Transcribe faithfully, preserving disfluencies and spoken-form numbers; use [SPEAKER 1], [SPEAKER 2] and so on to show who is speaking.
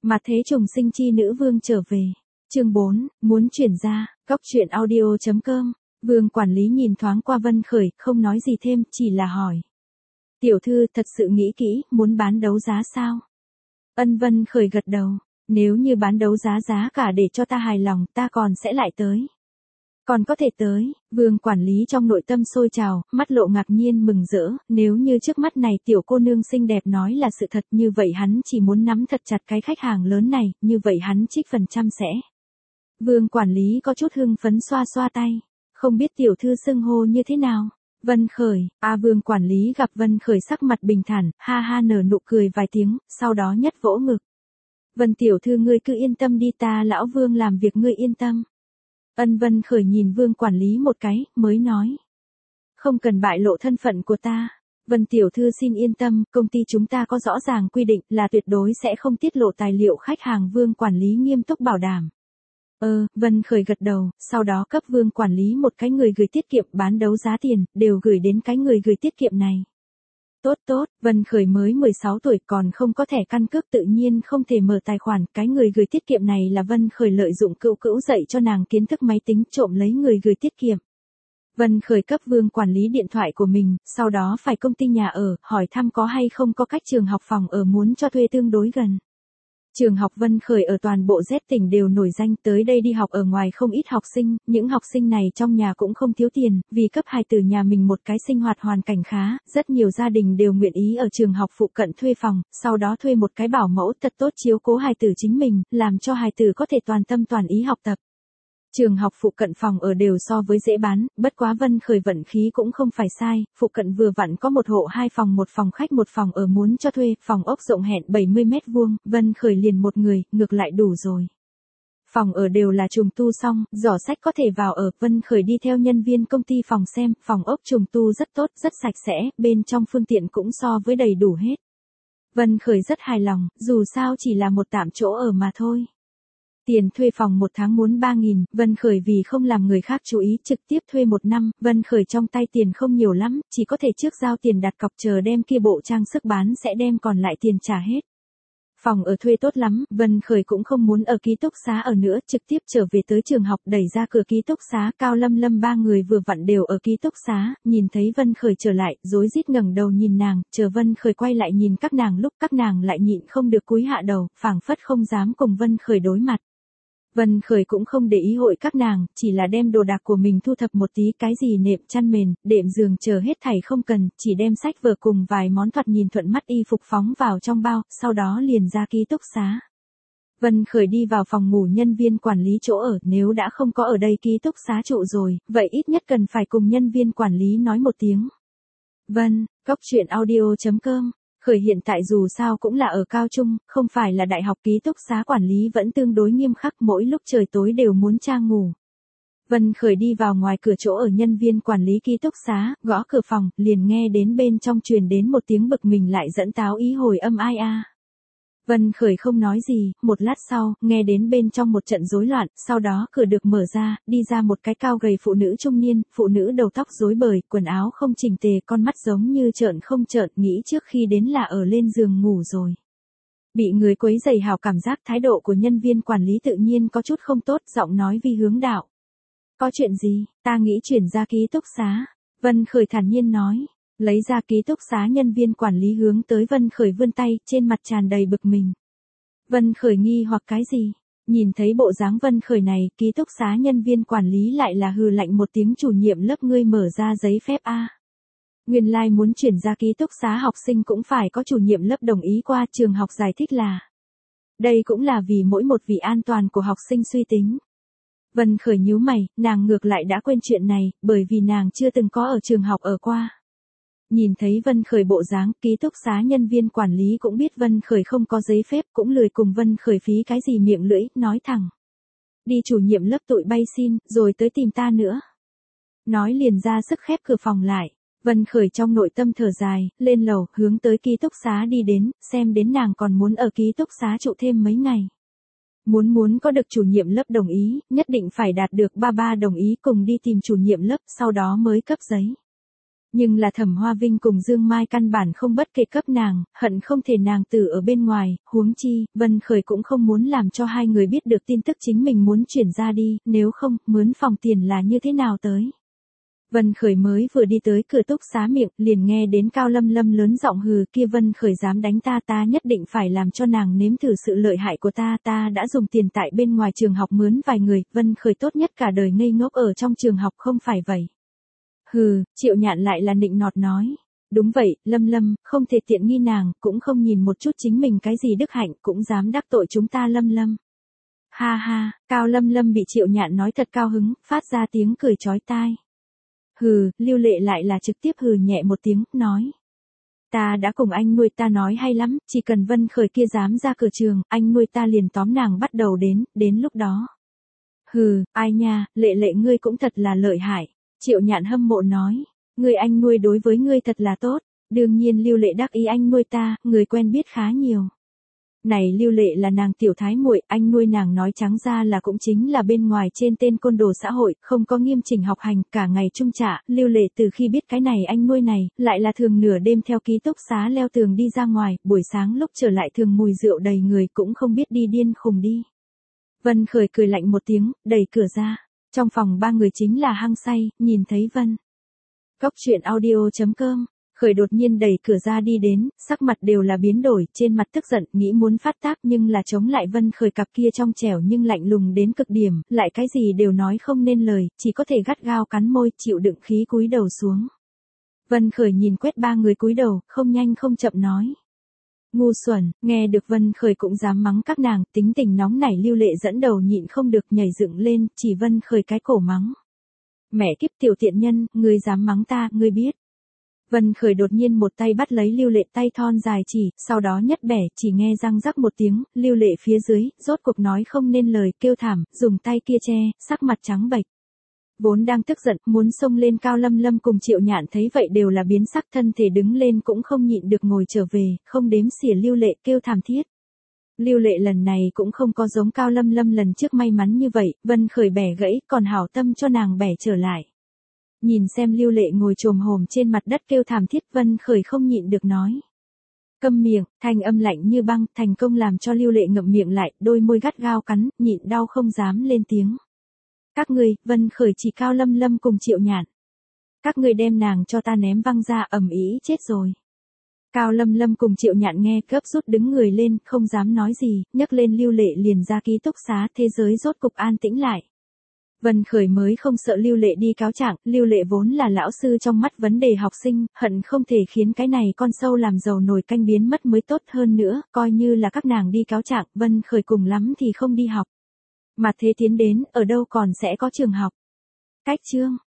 [SPEAKER 1] Mà thế trùng sinh chi nữ vương trở về. Chương bốn, muốn chuyển ra, góc truyện audio chấm com. Vương quản lý nhìn thoáng qua Vân Khởi, không nói gì thêm, chỉ là hỏi. Tiểu thư thật sự nghĩ kỹ, muốn bán đấu giá sao? Ân Vân Khởi gật đầu. Nếu như bán đấu giá giá cả để cho ta hài lòng, ta còn sẽ lại tới. Còn có thể tới, Vương quản lý trong nội tâm sôi trào, mắt lộ ngạc nhiên mừng rỡ, nếu như trước mắt này tiểu cô nương xinh đẹp nói là sự thật, như vậy hắn chỉ muốn nắm thật chặt cái khách hàng lớn này, như vậy hắn trích phần trăm sẽ. Vương quản lý có chút hưng phấn xoa xoa tay, không biết tiểu thư xưng hô như thế nào? Vân Khởi, a Vương quản lý gặp Vân Khởi sắc mặt bình thản, ha ha nở nụ cười vài tiếng, sau đó nhất vỗ ngực. Vân tiểu thư ngươi cứ yên tâm đi, ta lão Vương làm việc ngươi yên tâm. Ân Vân Khởi nhìn Vương quản lý một cái, mới nói. Không cần bại lộ thân phận của ta. Vân tiểu thư xin yên tâm, công ty chúng ta có rõ ràng quy định là tuyệt đối sẽ không tiết lộ tài liệu khách hàng. Vương quản lý nghiêm túc bảo đảm. Ờ, Vân Khởi gật đầu, sau đó cấp Vương quản lý một cái người gửi tiết kiệm bán đấu giá tiền, đều gửi đến cái người gửi tiết kiệm này. Tốt tốt, Vân Khởi mới mười sáu tuổi còn không có thẻ căn cước tự nhiên không thể mở tài khoản, cái người gửi tiết kiệm này là Vân Khởi lợi dụng cữu cữu dạy cho nàng kiến thức máy tính trộm lấy người gửi tiết kiệm. Vân Khởi cấp Vương quản lý điện thoại của mình, sau đó phải công ty nhà ở, hỏi thăm có hay không có cách trường học phòng ở muốn cho thuê tương đối gần. Trường học Vân Khởi ở toàn bộ Z tỉnh đều nổi danh, tới đây đi học ở ngoài không ít học sinh, những học sinh này trong nhà cũng không thiếu tiền, vì cấp hài tử nhà mình một cái sinh hoạt hoàn cảnh khá, rất nhiều gia đình đều nguyện ý ở trường học phụ cận thuê phòng, sau đó thuê một cái bảo mẫu thật tốt chiếu cố hài tử chính mình, làm cho hài tử có thể toàn tâm toàn ý học tập. Trường học phụ cận phòng ở đều so với dễ bán, bất quá Vân Khởi vận khí cũng không phải sai, phụ cận vừa vặn có một hộ hai phòng một phòng khách một phòng ở muốn cho thuê, phòng ốc rộng hẹn bảy mươi mét vuông, Vân Khởi liền một người, ngược lại đủ rồi. Phòng ở đều là trùng tu xong, giỏ sách có thể vào ở, Vân Khởi đi theo nhân viên công ty phòng xem, phòng ốc trùng tu rất tốt, rất sạch sẽ, bên trong phương tiện cũng so với đầy đủ hết. Vân Khởi rất hài lòng, dù sao chỉ là một tạm chỗ ở mà thôi. Tiền thuê phòng một tháng muốn ba nghìn, Vân Khởi vì không làm người khác chú ý trực tiếp thuê một năm, Vân Khởi trong tay tiền không nhiều lắm, chỉ có thể trước giao tiền đặt cọc chờ đem kia bộ trang sức bán sẽ đem còn lại tiền trả hết. Phòng ở thuê tốt lắm, Vân Khởi cũng không muốn ở ký túc xá ở nữa, trực tiếp trở về tới trường học đẩy ra cửa ký túc xá, Cao Lâm Lâm ba người vừa vặn đều ở ký túc xá, nhìn thấy Vân Khởi trở lại, rối rít ngẩng đầu nhìn nàng, chờ Vân Khởi quay lại nhìn các nàng lúc các nàng lại nhịn không được cúi hạ đầu, phảng phất không dám cùng Vân Khởi đối mặt. Vân Khởi cũng không để ý hội các nàng, chỉ là đem đồ đạc của mình thu thập một tí, cái gì nệm chăn mền, đệm giường chờ hết thảy không cần, chỉ đem sách vở cùng vài món thoạt nhìn thuận mắt y phục phóng vào trong bao, sau đó liền ra ký túc xá. Vân Khởi đi vào phòng ngủ nhân viên quản lý chỗ ở, nếu đã không có ở đây ký túc xá trụ rồi, vậy ít nhất cần phải cùng nhân viên quản lý nói một tiếng. Vân, góc truyện audio chấm com. Khởi hiện tại dù sao cũng là ở cao trung, không phải là đại học, ký túc xá quản lý vẫn tương đối nghiêm khắc, mỗi lúc trời tối đều muốn tra ngủ. Vân Khởi đi vào ngoài cửa chỗ ở nhân viên quản lý ký túc xá, gõ cửa phòng, liền nghe đến bên trong truyền đến một tiếng bực mình lại dẫn táo ý hồi âm ai a. Vân Khởi không nói gì, một lát sau, nghe đến bên trong một trận rối loạn, sau đó cửa được mở ra, đi ra một cái cao gầy phụ nữ trung niên, phụ nữ đầu tóc rối bời, quần áo không chỉnh tề, con mắt giống như trợn không trợn, nghĩ trước khi đến là ở lên giường ngủ rồi. Bị người quấy rầy hào cảm giác, thái độ của nhân viên quản lý tự nhiên có chút không tốt, giọng nói vi hướng đạo. Có chuyện gì, ta nghĩ chuyển ra ký túc xá. Vân Khởi thản nhiên nói. Lấy ra ký túc xá nhân viên quản lý hướng tới Vân Khởi vươn tay, trên mặt tràn đầy bực mình. Vân Khởi nghi hoặc cái gì? Nhìn thấy bộ dáng Vân Khởi này, ký túc xá nhân viên quản lý lại là hừ lạnh một tiếng, chủ nhiệm lớp ngươi mở ra giấy phép a. Nguyên lai like muốn chuyển ra ký túc xá học sinh cũng phải có chủ nhiệm lớp đồng ý qua, trường học giải thích là. Đây cũng là vì mỗi một vị an toàn của học sinh suy tính. Vân Khởi nhíu mày, nàng ngược lại đã quên chuyện này, bởi vì nàng chưa từng có ở trường học ở qua. Nhìn thấy Vân Khởi bộ dáng, ký túc xá nhân viên quản lý cũng biết Vân Khởi không có giấy phép, cũng lười cùng Vân Khởi phí cái gì miệng lưỡi, nói thẳng. Đi chủ nhiệm lớp tụi bay xin, rồi tới tìm ta nữa. Nói liền ra sức khép cửa phòng lại. Vân Khởi trong nội tâm thở dài, lên lầu, hướng tới ký túc xá đi đến, xem đến nàng còn muốn ở ký túc xá trụ thêm mấy ngày. Muốn muốn có được chủ nhiệm lớp đồng ý, nhất định phải đạt được ba ba đồng ý cùng đi tìm chủ nhiệm lớp, sau đó mới cấp giấy. Nhưng là Thẩm Hoa Vinh cùng Dương Mai căn bản không bất kể cấp nàng, hận không thể nàng tử ở bên ngoài, huống chi, Vân Khởi cũng không muốn làm cho hai người biết được tin tức chính mình muốn chuyển ra đi, nếu không, mướn phòng tiền là như thế nào tới. Vân Khởi mới vừa đi tới cửa túc xá miệng, liền nghe đến Cao Lâm Lâm lớn giọng hừ, kia Vân Khởi dám đánh ta, ta nhất định phải làm cho nàng nếm thử sự lợi hại của ta, ta đã dùng tiền tại bên ngoài trường học mướn vài người, Vân Khởi tốt nhất cả đời ngây ngốc ở trong trường học không phải vậy. Hừ, Triệu Nhạn lại là nịnh nọt nói. Đúng vậy, Lâm Lâm, không thể tiện nghi nàng, cũng không nhìn một chút chính mình cái gì đức hạnh, cũng dám đắc tội chúng ta Lâm Lâm. Ha ha, Cao Lâm Lâm bị Triệu Nhạn nói thật cao hứng, phát ra tiếng cười chói tai. Hừ, Lưu Lệ lại là trực tiếp hừ nhẹ một tiếng, nói. Ta đã cùng anh nuôi ta nói hay lắm, chỉ cần Vân Khởi kia dám ra cửa trường, anh nuôi ta liền tóm nàng bắt đầu đến, đến lúc đó. Hừ, ai nha, Lệ Lệ ngươi cũng thật là lợi hại. Triệu Nhạn hâm mộ nói, người anh nuôi đối với ngươi thật là tốt, đương nhiên Lưu Lệ đắc ý anh nuôi ta, người quen biết khá nhiều. Này Lưu Lệ là nàng tiểu thái muội, anh nuôi nàng nói trắng ra là cũng chính là bên ngoài trên tên côn đồ xã hội, không có nghiêm chỉnh học hành, cả ngày trung trả, Lưu Lệ từ khi biết cái này anh nuôi này, lại là thường nửa đêm theo ký túc xá leo tường đi ra ngoài, buổi sáng lúc trở lại thường mùi rượu đầy người cũng không biết đi điên khùng đi. Vân Khởi cười lạnh một tiếng, đẩy cửa ra. Trong phòng ba người chính là hăng say, nhìn thấy Vân. Góc truyện audio chấm com, Khởi đột nhiên đẩy cửa ra đi đến, sắc mặt đều là biến đổi, trên mặt tức giận, nghĩ muốn phát tác nhưng là chống lại Vân Khởi cặp kia trong trẻo nhưng lạnh lùng đến cực điểm, lại cái gì đều nói không nên lời, chỉ có thể gắt gao cắn môi, chịu đựng khí cúi đầu xuống. Vân Khởi nhìn quét ba người cúi đầu, không nhanh không chậm nói. Ngu xuẩn, nghe được Vân Khởi cũng dám mắng các nàng, tính tình nóng nảy Lưu Lệ dẫn đầu nhịn không được nhảy dựng lên, chỉ Vân Khởi cái cổ mắng. Mẹ kiếp tiểu tiện nhân, ngươi dám mắng ta, ngươi biết. Vân Khởi đột nhiên một tay bắt lấy Lưu Lệ tay thon dài chỉ, sau đó nhất bẻ, chỉ nghe răng rắc một tiếng, Lưu Lệ phía dưới, rốt cuộc nói không nên lời, kêu thảm, dùng tay kia che, sắc mặt trắng bệch. Vốn đang tức giận, muốn xông lên Cao Lâm Lâm cùng Triệu Nhạn thấy vậy đều là biến sắc, thân thể đứng lên cũng không nhịn được ngồi trở về, không đếm xỉa Lưu Lệ kêu thảm thiết. Lưu Lệ lần này cũng không có giống Cao Lâm Lâm lần trước may mắn như vậy, Vân Khởi bẻ gãy, còn hảo tâm cho nàng bẻ trở lại. Nhìn xem Lưu Lệ ngồi chồm hổm trên mặt đất kêu thảm thiết, Vân Khởi không nhịn được nói. Câm miệng, thanh âm lạnh như băng, thành công làm cho Lưu Lệ ngậm miệng lại, đôi môi gắt gao cắn, nhịn đau không dám lên tiếng. Các ngươi, Vân Khởi chỉ Cao Lâm Lâm cùng Triệu Nhạn. Các ngươi đem nàng cho ta ném văng ra, ầm ĩ chết rồi. Cao Lâm Lâm cùng Triệu Nhạn nghe cấp rút đứng người lên, không dám nói gì, nhấc lên Lưu Lệ liền ra ký túc xá, thế giới rốt cục an tĩnh lại. Vân Khởi mới không sợ Lưu Lệ đi cáo trạng, Lưu Lệ vốn là lão sư trong mắt vấn đề học sinh, hận không thể khiến cái này con sâu làm dầu nồi canh biến mất mới tốt hơn nữa, coi như là các nàng đi cáo trạng, Vân Khởi cùng lắm thì không đi học. Mà thế tiến đến, ở đâu còn sẽ có trường học. Cách chương